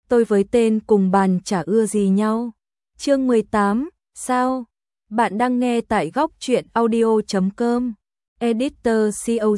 tôi với tên cùng bàn chả ưa gì nhau. Chương 18, sao? Bạn đang nghe tại góc truyện audio.com. Editor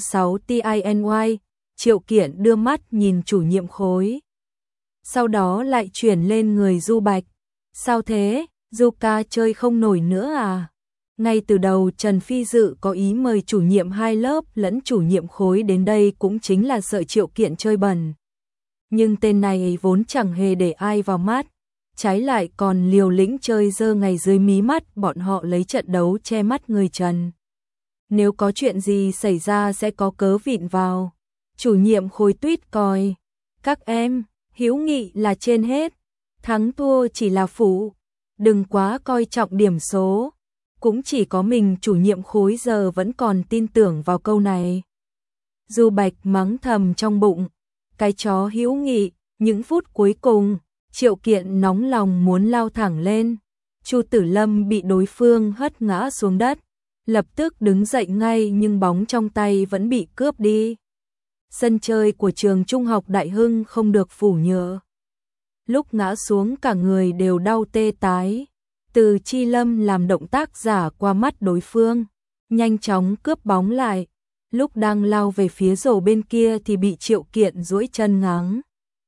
CO6TINY, Triệu Kiện đưa mắt nhìn chủ nhiệm khối. Sau đó lại chuyển lên người Du Bạch. Sao thế, Du ca chơi không nổi nữa à? Ngay từ đầu Trần Phi Dự có ý mời chủ nhiệm hai lớp lẫn chủ nhiệm khối đến đây cũng chính là sợ Triệu Kiện chơi bẩn. Nhưng tên này vốn chẳng hề để ai vào mắt, trái lại còn liều lĩnh chơi dơ ngày dưới mí mắt bọn họ lấy trận đấu che mắt người Trần. Nếu có chuyện gì xảy ra sẽ có cớ vịn vào. Chủ nhiệm khối tuýt còi. Các em, hữu nghị là trên hết, thắng thua chỉ là phụ, đừng quá coi trọng điểm số. Cũng chỉ có mình chủ nhiệm khối giờ vẫn còn tin tưởng vào câu này. Du Bạch mắng thầm trong bụng, cái chó hữu nghị. Những phút cuối cùng, Triệu Kiện nóng lòng muốn lao thẳng lên. Chu Tử Lâm bị đối phương hất ngã xuống đất, lập tức đứng dậy ngay nhưng bóng trong tay vẫn bị cướp đi. Sân chơi của trường Trung học Đại Hưng không được phủ nhựa. Lúc ngã xuống cả người đều đau tê tái. Từ Chi Lâm làm động tác giả qua mắt đối phương, nhanh chóng cướp bóng lại. Lúc đang lao về phía rổ bên kia thì bị Triệu Kiện duỗi chân ngáng.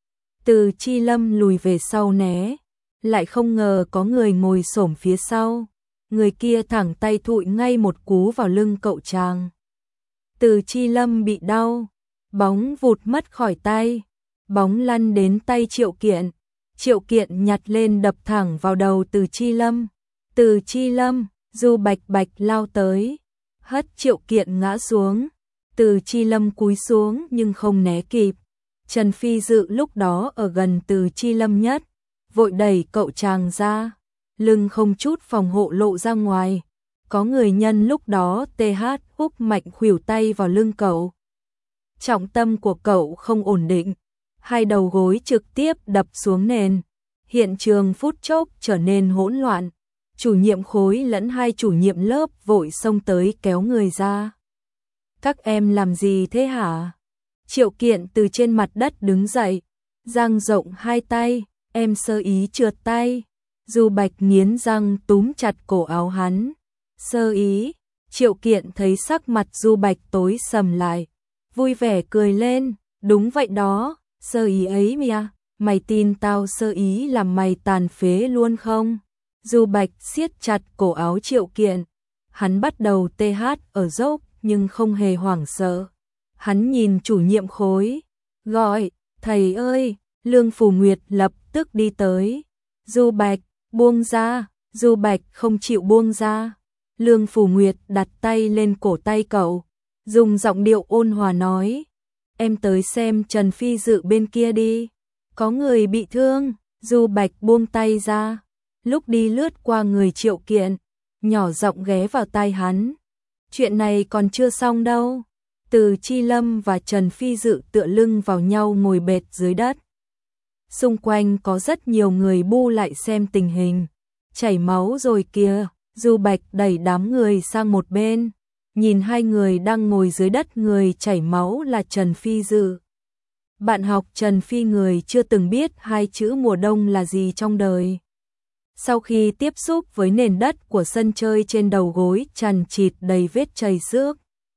Từ Chi Lâm lùi về sau né, lại không ngờ có người ngồi xổm phía sau. Người kia thẳng tay thụi ngay một cú vào lưng cậu chàng. Từ Chi Lâm bị đau, bóng vụt mất khỏi tay, bóng lăn đến tay Triệu Kiện. Triệu Kiện nhặt lên đập thẳng vào đầu Từ Chi Lâm. Từ Chi Lâm, Du Bạch Bạch lao tới, hất Triệu Kiện ngã xuống. Từ Chi Lâm cúi xuống nhưng không né kịp. Trần Phi Dự lúc đó ở gần Từ Chi Lâm nhất, vội đẩy cậu chàng ra, lưng không chút phòng hộ lộ ra ngoài. Có người nhân lúc đó TH húc mạnh khuỷu tay vào lưng cậu. Trọng tâm của cậu không ổn định, hai đầu gối trực tiếp đập xuống nền. Hiện trường phút chốc trở nên hỗn loạn. Chủ nhiệm khối lẫn hai chủ nhiệm lớp vội xông tới kéo người ra. Các em làm gì thế hả? Triệu Kiện từ trên mặt đất đứng dậy, dang rộng hai tay, em sơ ý trượt tay. Du Bạch nghiến răng túm chặt cổ áo hắn. Sơ ý? Triệu Kiện thấy sắc mặt Du Bạch tối sầm lại, vui vẻ cười lên, đúng vậy đó, sơ ý ấy mìa, mày tin tao sơ ý làm mày tàn phế luôn không? Du Bạch siết chặt cổ áo Triệu Kiện, hắn bắt đầu TH ở dốc nhưng không hề hoảng sợ. Hắn nhìn chủ nhiệm khối, gọi, thầy ơi, Lương Phù Nguyệt lập tức đi tới. Du Bạch, buông ra, Du Bạch không chịu buông ra. Lương Phù Nguyệt đặt tay lên cổ tay cậu, dùng giọng điệu ôn hòa nói, em tới xem Trần Phi Dự bên kia đi, có người bị thương. Du Bạch buông tay ra, lúc đi lướt qua người Triệu Kiện, nhỏ giọng ghé vào tai hắn. Chuyện này còn chưa xong đâu. Từ Chi Lâm và Trần Phi Dự tựa lưng vào nhau ngồi bệt dưới đất. Xung quanh có rất nhiều người bu lại xem tình hình. Chảy máu rồi kìa. Du Bạch đẩy đám người sang một bên, nhìn hai người đang ngồi dưới đất, người chảy máu là Trần Phi Dự. Bạn học Trần Phi người chưa từng biết hai chữ mùa đông là gì trong đời. Sau khi tiếp xúc với nền đất của sân chơi, trên đầu gối chằng chịt đầy vết chảy xước.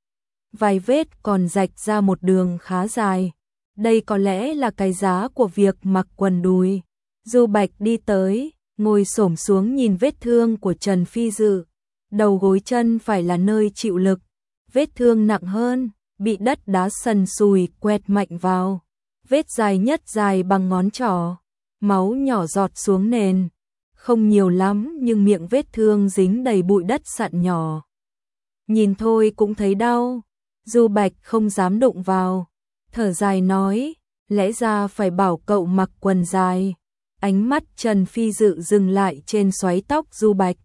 Vài vết còn rạch ra một đường khá dài. Đây có lẽ là cái giá của việc mặc quần đùi. Du Bạch đi tới, ngồi xổm xuống nhìn vết thương của Trần Phi Dự. Đầu gối chân phải là nơi chịu lực. Vết thương nặng hơn, bị đất đá sần sùi quẹt mạnh vào. Vết dài nhất dài bằng ngón trỏ. Máu nhỏ giọt xuống nền. Không nhiều lắm nhưng miệng vết thương dính đầy bụi đất sạn nhỏ. Nhìn thôi cũng thấy đau. Du Bạch không dám đụng vào, thở dài nói, lẽ ra phải bảo cậu mặc quần dài. Ánh mắt Trần Phi Dự dừng lại trên xoáy tóc Du Bạch.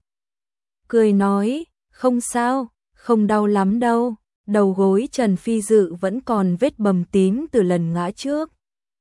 Cười nói, không sao, không đau lắm đâu. Đầu gối Trần Phi Dự vẫn còn vết bầm tím từ lần ngã trước.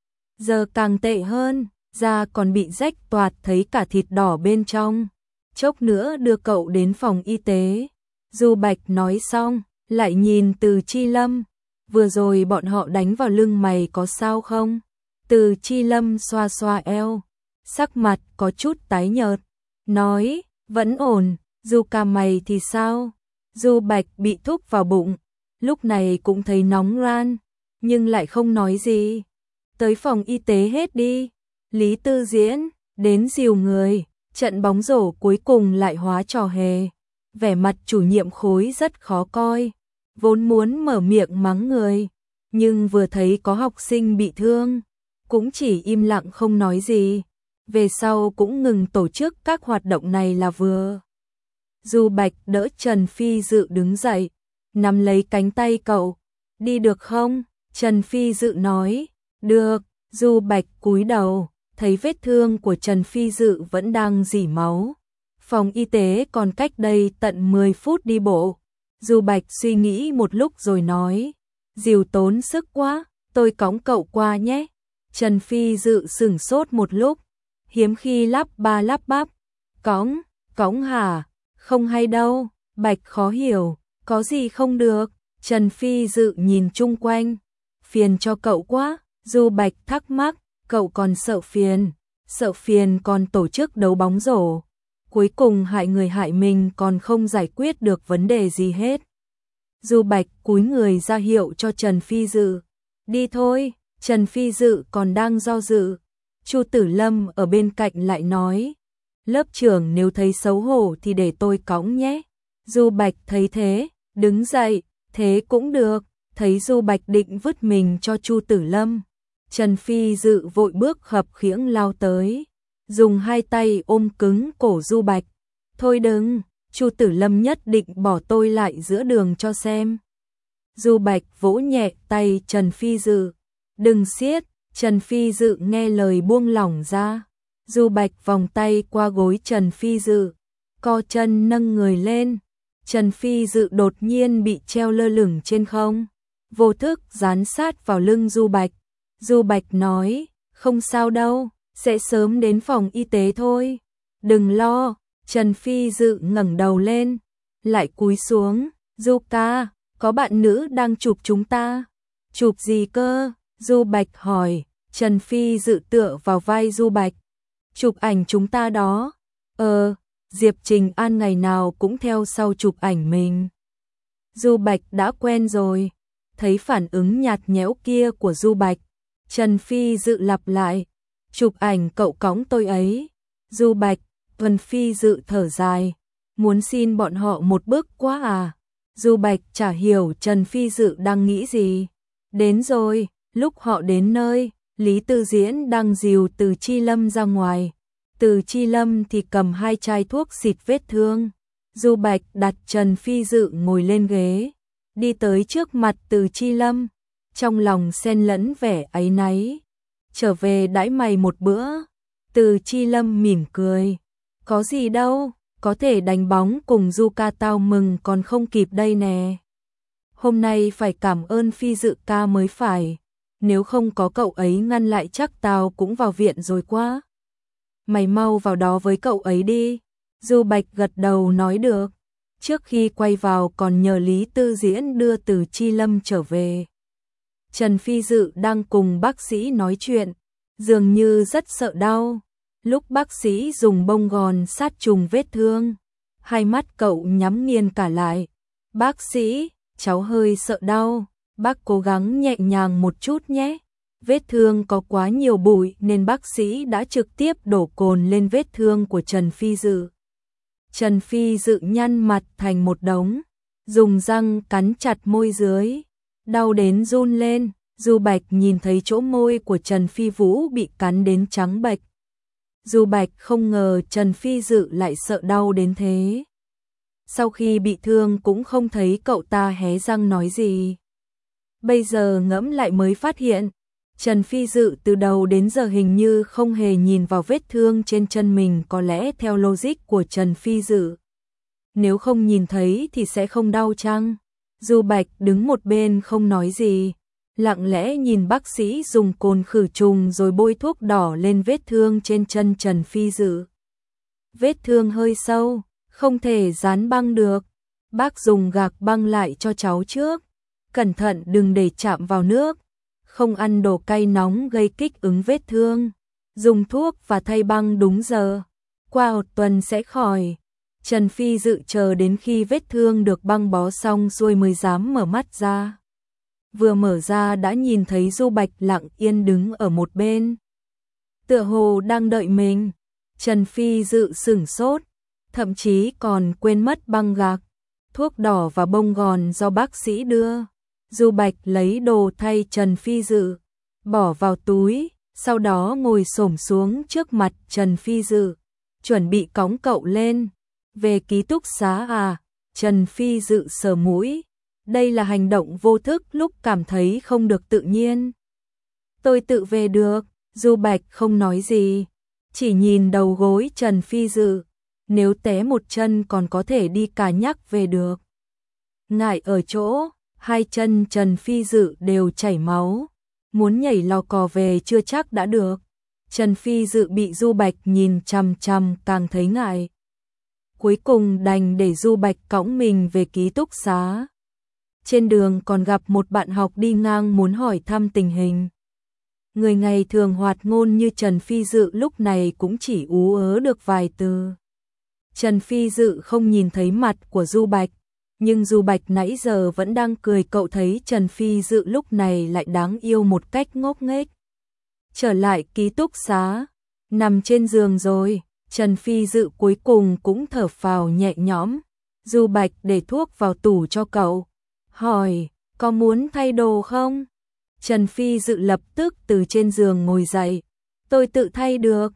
Giờ càng tệ hơn, da còn bị rách toạc thấy cả thịt đỏ bên trong. Chốc nữa đưa cậu đến phòng y tế. Du Bạch nói xong, lại nhìn Từ Chi Lâm, vừa rồi bọn họ đánh vào lưng mày có sao không? Từ Chi Lâm xoa xoa eo, sắc mặt có chút tái nhợt, nói, vẫn ổn, Du ca mày thì sao? Du Bạch bị thúc vào bụng, lúc này cũng thấy nóng ran, nhưng lại không nói gì. Tới phòng y tế hết đi. Lý Tư Diễn đến dìu người, trận bóng rổ cuối cùng lại hóa trò hề. Vẻ mặt chủ nhiệm khối rất khó coi, vốn muốn mở miệng mắng người, nhưng vừa thấy có học sinh bị thương, cũng chỉ im lặng không nói gì. Về sau cũng ngừng tổ chức các hoạt động này là vừa. Du Bạch đỡ Trần Phi Dự đứng dậy, nắm lấy cánh tay cậu. Đi được không? Trần Phi Dự nói. Được. Du Bạch cúi đầu, thấy vết thương của Trần Phi Dự vẫn đang rỉ máu. Phòng y tế còn cách đây tận 10 phút đi bộ. Du Bạch suy nghĩ một lúc rồi nói. Dìu tốn sức quá, tôi cõng cậu qua nhé. Trần Phi Dự sửng sốt một lúc, hiếm khi lắp ba lắp bắp. Cõng hả? Không hay đâu. Bạch khó hiểu, có gì không được? Trần Phi Dự nhìn chung quanh. Phiền cho cậu quá. Du Bạch thắc mắc, cậu còn sợ phiền còn tổ chức đấu bóng rổ. Cuối cùng hại người hại mình còn không giải quyết được vấn đề gì hết. Du Bạch cúi người ra hiệu cho Trần Phi Dự. Đi thôi. Trần Phi Dự còn đang do dự. Chu Tử Lâm ở bên cạnh lại nói. Lớp trưởng nếu thấy xấu hổ thì để tôi cõng nhé. Du Bạch thấy thế, đứng dậy, thế cũng được. Thấy Du Bạch định vứt mình cho Chu Tử Lâm, Trần Phi Dự vội bước khập khiễng lao tới, dùng hai tay ôm cứng cổ Du Bạch. Thôi đừng, Chu Tử Lâm nhất định bỏ tôi lại giữa đường cho xem. Du Bạch vỗ nhẹ tay Trần Phi Dự. Đừng siết. Trần Phi Dự nghe lời buông lỏng ra. Du Bạch vòng tay qua gối Trần Phi Dự, co chân nâng người lên. Trần Phi Dự đột nhiên bị treo lơ lửng trên không, vô thức dán sát vào lưng Du Bạch. Du Bạch nói, không sao đâu, sẽ sớm đến phòng y tế thôi. Đừng lo. Trần Phi Dự ngẩng đầu lên, lại cúi xuống. Du ca, có bạn nữ đang chụp chúng ta. Chụp gì cơ? Du Bạch hỏi. Trần Phi Dự tựa vào vai Du Bạch. Chụp ảnh chúng ta đó. Diệp Trình An ngày nào cũng theo sau chụp ảnh mình. Du Bạch đã quen rồi. Thấy phản ứng nhạt nhẽo kia của Du Bạch, Trần Phi Dự lặp lại. Chụp ảnh cậu cõng tôi ấy. Du Bạch. Trần Phi Dự thở dài. Muốn xin bọn họ một bước quá à? Du Bạch chả hiểu Trần Phi Dự đang nghĩ gì. Đến rồi. Lúc họ đến nơi, Lý Tư Diễn đang dìu Từ Chi Lâm ra ngoài. Từ Chi Lâm thì cầm 2 chai thuốc xịt vết thương. Du Bạch đặt Trần Phi Dự ngồi lên ghế, đi tới trước mặt Từ Chi Lâm, trong lòng xen lẫn vẻ áy náy. Trở về đãi mày một bữa. Từ Chi Lâm mỉm cười. Có gì đâu, có thể đánh bóng cùng Du ca tao mừng còn không kịp đây nè. Hôm nay phải cảm ơn Phi Dự ca mới phải. Nếu không có cậu ấy ngăn lại chắc tao cũng vào viện rồi quá. Mày mau vào đó với cậu ấy đi. Du Bạch gật đầu nói được. Trước khi quay vào còn nhờ Lý Tư Diễn đưa Từ Chi Lâm trở về. Trần Phi Dự đang cùng bác sĩ nói chuyện, dường như rất sợ đau. Lúc bác sĩ dùng bông gòn sát trùng vết thương, hai mắt cậu nhắm nghiền cả lại. Bác sĩ, cháu hơi sợ đau. Bác cố gắng nhẹ nhàng một chút nhé. Vết thương có quá nhiều bụi nên bác sĩ đã trực tiếp đổ cồn lên vết thương của Trần Phi Dự. Trần Phi Dự nhăn mặt thành một đống, dùng răng cắn chặt môi dưới, đau đến run lên. Du Bạch nhìn thấy chỗ môi của Trần Phi Vũ bị cắn đến trắng bệch. Du Bạch không ngờ Trần Phi Dự lại sợ đau đến thế. Sau khi bị thương cũng không thấy cậu ta hé răng nói gì. Bây giờ ngẫm lại mới phát hiện, Trần Phi Dự từ đầu đến giờ hình như không hề nhìn vào vết thương trên chân mình. Có lẽ theo logic của Trần Phi Dự, nếu không nhìn thấy thì sẽ không đau chăng? Du Bạch đứng một bên không nói gì, lặng lẽ nhìn bác sĩ dùng cồn khử trùng rồi bôi thuốc đỏ lên vết thương trên chân Trần Phi Dự. Vết thương hơi sâu, không thể dán băng được. Bác dùng gạc băng lại cho cháu trước. Cẩn thận đừng để chạm vào nước. không ăn đồ cay nóng gây kích ứng vết thương, dùng thuốc và thay băng đúng giờ. Qua 1 tuần sẽ khỏi. Trần Phi Dự chờ đến khi vết thương được băng bó xong rồi mới dám mở mắt ra. Vừa mở ra đã nhìn thấy Du Bạch lặng yên đứng ở một bên. Tựa hồ đang đợi mình. Trần Phi Dự sửng sốt, thậm chí còn quên mất băng gạc, thuốc đỏ và bông gòn do bác sĩ đưa. Du Bạch lấy đồ thay Trần Phi Dự, bỏ vào túi, sau đó ngồi xổm xuống trước mặt Trần Phi Dự, chuẩn bị cõng cậu lên. Về ký túc xá à? Trần Phi Dự sờ mũi. Đây là hành động vô thức lúc cảm thấy không được tự nhiên. Tôi tự về được. Du Bạch không nói gì, chỉ nhìn đầu gối Trần Phi Dự. Nếu té một chân còn có thể đi cà nhắc về được. Ngại ở chỗ, hai chân Trần Phi Dự đều chảy máu. Muốn nhảy lò cò về chưa chắc đã được. Trần Phi Dự bị Du Bạch nhìn chằm chằm càng thấy ngại. Cuối cùng đành để Du Bạch cõng mình về ký túc xá. Trên đường còn gặp một bạn học đi ngang muốn hỏi thăm tình hình. Người ngày thường hoạt ngôn như Trần Phi Dự lúc này cũng chỉ ú ớ được vài từ. Trần Phi Dự không nhìn thấy mặt của Du Bạch, nhưng Du Bạch nãy giờ vẫn đang cười, cậu thấy Trần Phi Dự lúc này lại đáng yêu một cách ngốc nghếch. Trở lại ký túc xá, nằm trên giường rồi, Trần Phi Dự cuối cùng cũng thở phào nhẹ nhõm. Du Bạch để thuốc vào tủ cho cậu, hỏi, có muốn thay đồ không? Trần Phi Dự lập tức từ trên giường ngồi dậy. Tôi tự thay được.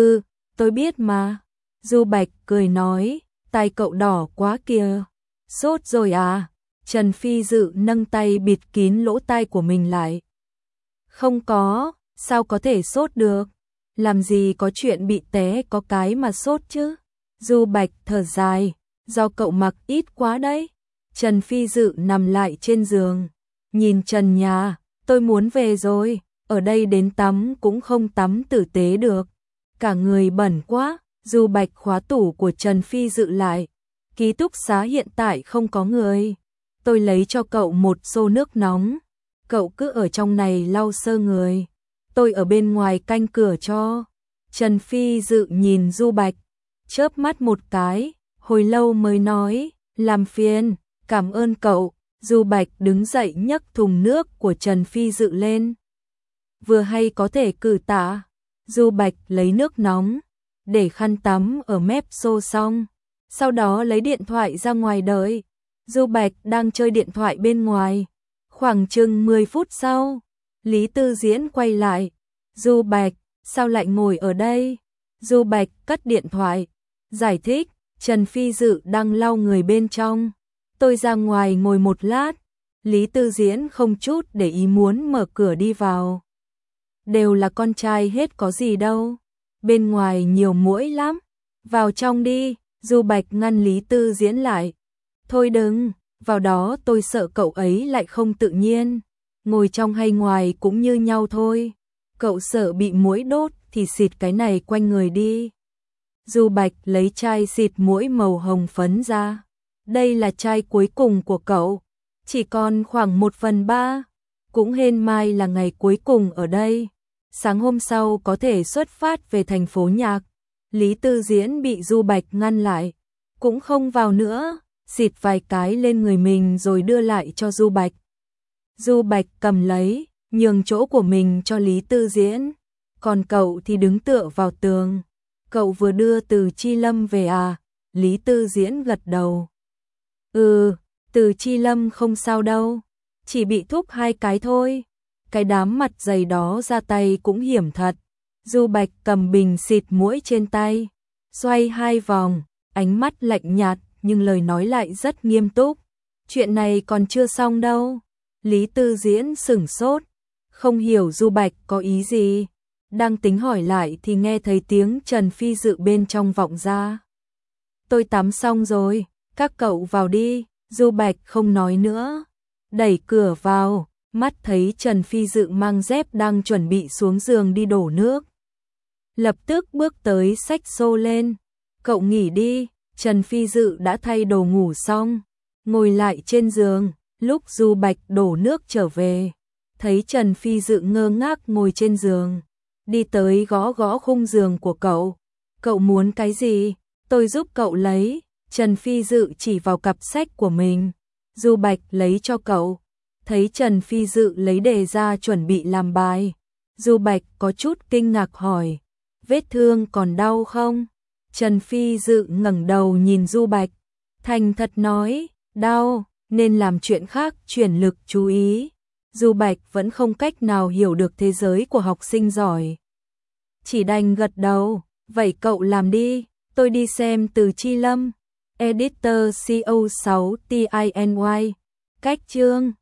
Tôi biết mà. Du Bạch cười nói, tay cậu đỏ quá kìa. Sốt rồi à? Trần Phi Dự nâng tay bịt kín lỗ tai của mình lại. Không có, sao có thể sốt được? Làm gì có chuyện bị té có cái mà sốt chứ? Du Bạch thở dài, do cậu mặc ít quá đấy. Trần Phi Dự nằm lại trên giường, nhìn trần nhà. Tôi muốn về rồi, ở đây đến tắm cũng không tắm tử tế được. Cả người bẩn quá. Du Bạch khóa tủ của Trần Phi Dự lại. Ký túc xá hiện tại không có người. Tôi lấy cho cậu một xô nước nóng. Cậu cứ ở trong này lau sơ người. Tôi ở bên ngoài canh cửa cho. Trần Phi Dự nhìn Du Bạch, chớp mắt một cái, hồi lâu mới nói, làm phiền, cảm ơn cậu. Du Bạch đứng dậy nhấc thùng nước của Trần Phi Dự lên. Vừa hay có thể cử tạ. Du Bạch lấy nước nóng, để khăn tắm ở mép xô xong, sau đó lấy điện thoại ra ngoài đợi. Du Bạch đang chơi điện thoại bên ngoài. Khoảng chừng 10 phút sau, Lý Tư Diễn quay lại. Du Bạch, sao lại ngồi ở đây? Du Bạch cất điện thoại, giải thích, Trần Phi Dự đang lau người bên trong. Tôi ra ngoài ngồi một lát. Lý Tư Diễn không chút để ý muốn mở cửa đi vào. Đều là con trai hết có gì đâu. Bên ngoài nhiều muỗi lắm. Vào trong đi. Du Bạch ngăn Lý Tư Diễn lại. Thôi đừng, vào đó tôi sợ cậu ấy lại không tự nhiên. Ngồi trong hay ngoài cũng như nhau thôi. Cậu sợ bị muỗi đốt thì xịt cái này quanh người đi. Du Bạch lấy chai xịt muỗi màu hồng phấn ra. Đây là chai cuối cùng của cậu. Chỉ còn khoảng 1/3. Cũng hên mai là ngày cuối cùng ở đây. Sáng hôm sau có thể xuất phát về thành phố Nhạc. Lý Tư Diễn bị Du Bạch ngăn lại. Cũng không vào nữa. Xịt vài cái lên người mình rồi đưa lại cho Du Bạch. Du Bạch cầm lấy, nhường chỗ của mình cho Lý Tư Diễn. Còn cậu thì đứng tựa vào tường. Cậu vừa đưa từ Chi Lâm về à? Lý Tư Diễn gật đầu. Từ Chi Lâm không sao đâu. Chỉ bị thúc 2 cái thôi. Cái đám mặt dày đó ra tay cũng hiểm thật. Du Bạch cầm bình xịt muỗi trên tay, xoay 2 vòng, ánh mắt lạnh nhạt nhưng lời nói lại rất nghiêm túc. Chuyện này còn chưa xong đâu. Lý Tư Diễn sửng sốt, không hiểu Du Bạch có ý gì. Đang tính hỏi lại thì nghe thấy tiếng Trần Phi Dự bên trong vọng ra. Tôi tắm xong rồi, các cậu vào đi. Du Bạch không nói nữa, đẩy cửa vào, mắt thấy Trần Phi Dự mang dép đang chuẩn bị xuống giường đi đổ nước. Lập tức bước tới xách xô lên. Cậu nghỉ đi. Trần Phi Dự đã thay đồ ngủ xong, ngồi lại trên giường. Lúc Du Bạch đổ nước trở về, thấy Trần Phi Dự ngơ ngác ngồi trên giường, đi tới gõ gõ khung giường của cậu. Cậu muốn cái gì? Tôi giúp cậu lấy. Trần Phi Dự chỉ vào cặp sách của mình. Du Bạch lấy cho cậu. Thấy Trần Phi Dự lấy đề ra chuẩn bị làm bài. Du Bạch có chút kinh ngạc hỏi, vết thương còn đau không? Trần Phi Dự ngẩng đầu nhìn Du Bạch, thành thật nói, đau, nên làm chuyện khác chuyển lực chú ý. Du Bạch vẫn không cách nào hiểu được thế giới của học sinh giỏi. Chỉ đành gật đầu, vậy cậu làm đi, tôi đi xem Từ Chi Lâm. Editor CO6 TINY. Cách chương